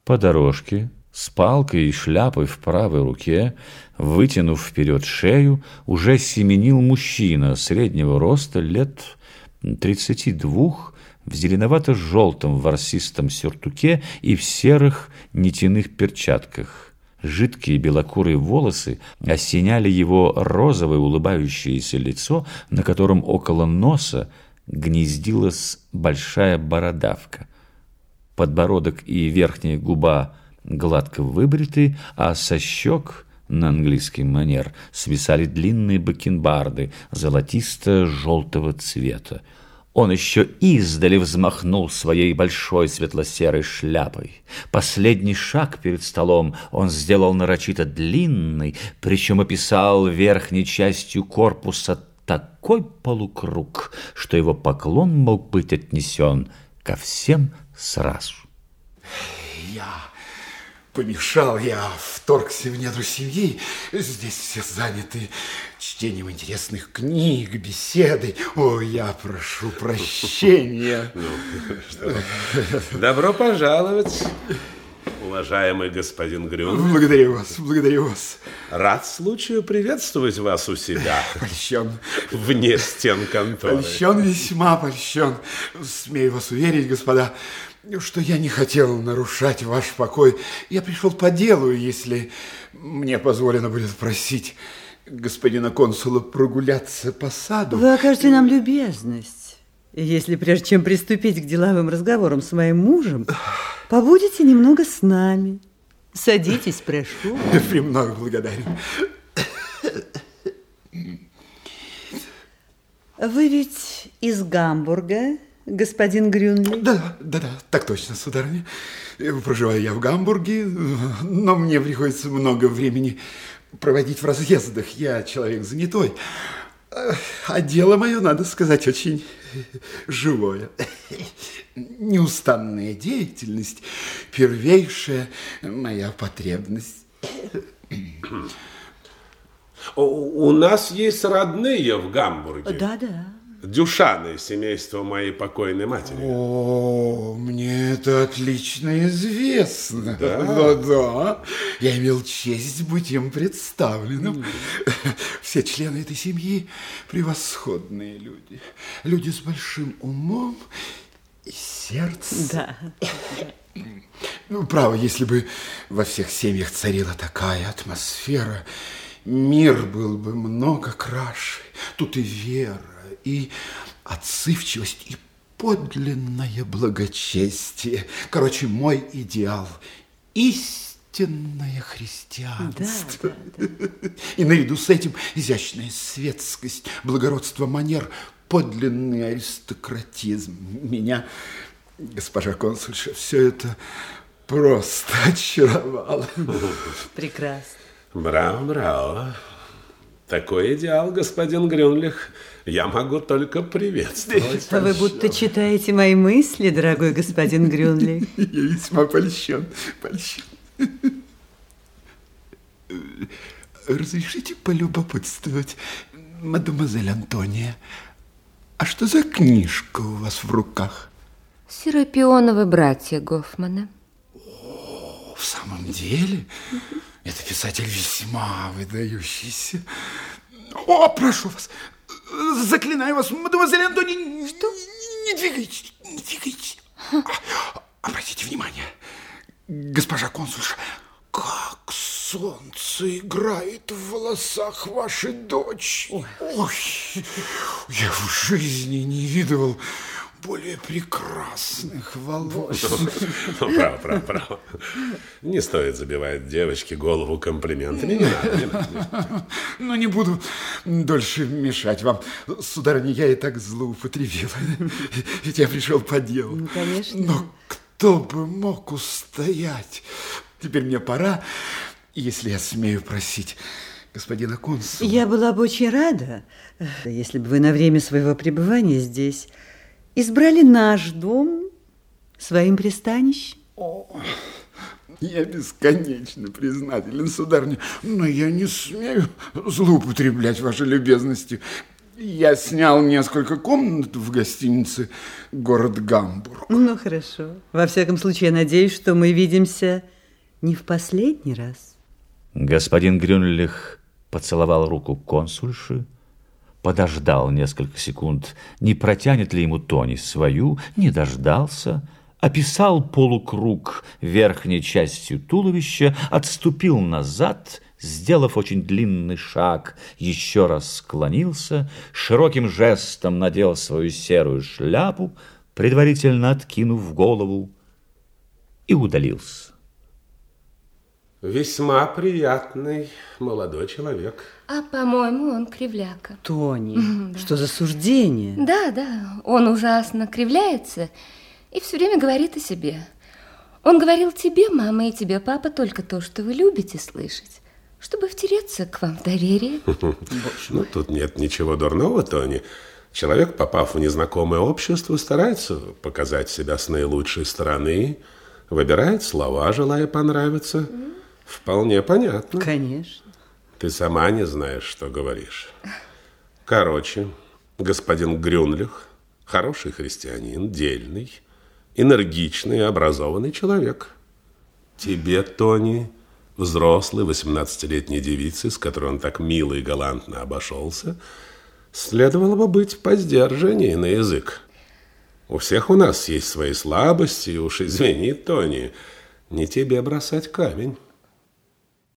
По дорожке, с палкой и шляпой в правой руке, вытянув вперед шею, уже семенил мужчина среднего роста, лет 32, в зеленовато-желтом ворсистом сюртуке и в серых нитяных перчатках. Жидкие белокурые волосы осеняли его розовое улыбающееся лицо, на котором около носа гнездилась большая бородавка. Подбородок и верхняя губа гладко выбриты, а со щек на английский манер свисали длинные бакенбарды золотисто-желтого цвета. Он еще издали взмахнул своей большой светло-серой шляпой. Последний шаг перед столом он сделал нарочито длинный, причем описал верхней частью корпуса такой полукруг, что его поклон мог быть отнесен ко всем сразу. Я вторгся в недра семьи. Здесь все заняты чтением интересных книг, беседой. Ой, я прошу прощения. Добро пожаловать, уважаемый господин Грюн. Благодарю вас. Рад случаю приветствовать вас у себя. Польщен. Вне стен конторы. Польщен, весьма польщен. Смею вас уверить, господа, что я не хотел нарушать ваш покой. Я пришел по делу, если мне позволено будет просить господина консула прогуляться по саду. Вы окажете нам любезность, если прежде чем приступить к деловым разговорам с моим мужем, побудете немного с нами. Садитесь, прошу. Премного благодарен. Вы ведь из Гамбурга, господин Грюнли? Да, так точно, сударыня. Проживаю я в Гамбурге, но мне приходится много времени проводить в разъездах. Я человек занятой. А дело мое, надо сказать, очень живое. Неустанная деятельность, первейшая моя потребность. У нас есть родные в Гамбурге. Да. Дюшаны, семейство моей покойной матери. О, мне это отлично известно. Да. Я имел честь быть им представленным. Все члены этой семьи превосходные люди. Люди с большим умом и сердцем. Да. Право, если бы во всех семьях царила такая атмосфера, мир был бы много краше. Тут и вера, и отзывчивость, и подлинное благочестие. Короче, мой идеал – истинное христианство. Да. И наряду с этим изящная светскость, благородство манер, подлинный аристократизм. Меня, госпожа консульша, все это просто очаровало. Прекрасно. Браво. Такой идеал, господин Грюнлих, я могу только приветствовать. Вы будто читаете мои мысли, дорогой господин Грюнли. Я весьма польщен. Разрешите полюбопытствовать, мадемуазель Антония, а что за книжка у вас в руках? Серапионовы братья Гофмана. О, в самом деле? Это писатель весьма выдающийся. О, прошу вас, заклинаю вас, мадемуазель Антония, что? Не двигайтесь. Обратите внимание, госпожа консульша, как солнце играет в волосах вашей дочери. Ой, я в жизни не видывал более прекрасных волос. Право. Не стоит забивать девочке голову комплиментами. Не надо. Ну, не буду дольше мешать вам. Сударыня, я и так злоупотребил. Ведь я пришел по делу. Ну, конечно. Но кто бы мог устоять? Теперь мне пора, если я смею просить господина консула. Я была бы очень рада, если бы вы на время своего пребывания здесь избрали наш дом своим пристанищем. О, я бесконечно признателен, сударыня, но я не смею злоупотреблять вашей любезностью. Я снял несколько комнат в гостинице «Город Гамбург». Ну, хорошо. Во всяком случае, я надеюсь, что мы видимся не в последний раз. Господин Грюнлих поцеловал руку консульши, подождал несколько секунд, не протянет ли ему Тони свою, не дождался, описал полукруг верхней частью туловища, отступил назад, сделав очень длинный шаг, еще раз склонился, широким жестом надел свою серую шляпу, предварительно откинув голову, и удалился. Весьма приятный молодой человек. А, по-моему, он кривляка. Тони, что за суждение? Да, он ужасно кривляется и все время говорит о себе. Он говорил тебе, мама, и тебе, папа, только то, что вы любите слышать, чтобы втереться к вам в доверие. Ну, тут нет ничего дурного, Тони. Человек, попав в незнакомое общество, старается показать себя с наилучшей стороны, выбирает слова, желая понравиться. Вполне понятно. Конечно. Ты сама не знаешь, что говоришь. Короче, господин Грюнлих хороший христианин, дельный, энергичный, образованный человек. Тебе, Тони, взрослой 18-летней девице, с которой он так мило и галантно обошелся, следовало бы быть посдержаннее на язык. У всех у нас есть свои слабости, уж извини, Тони, не тебе бросать камень.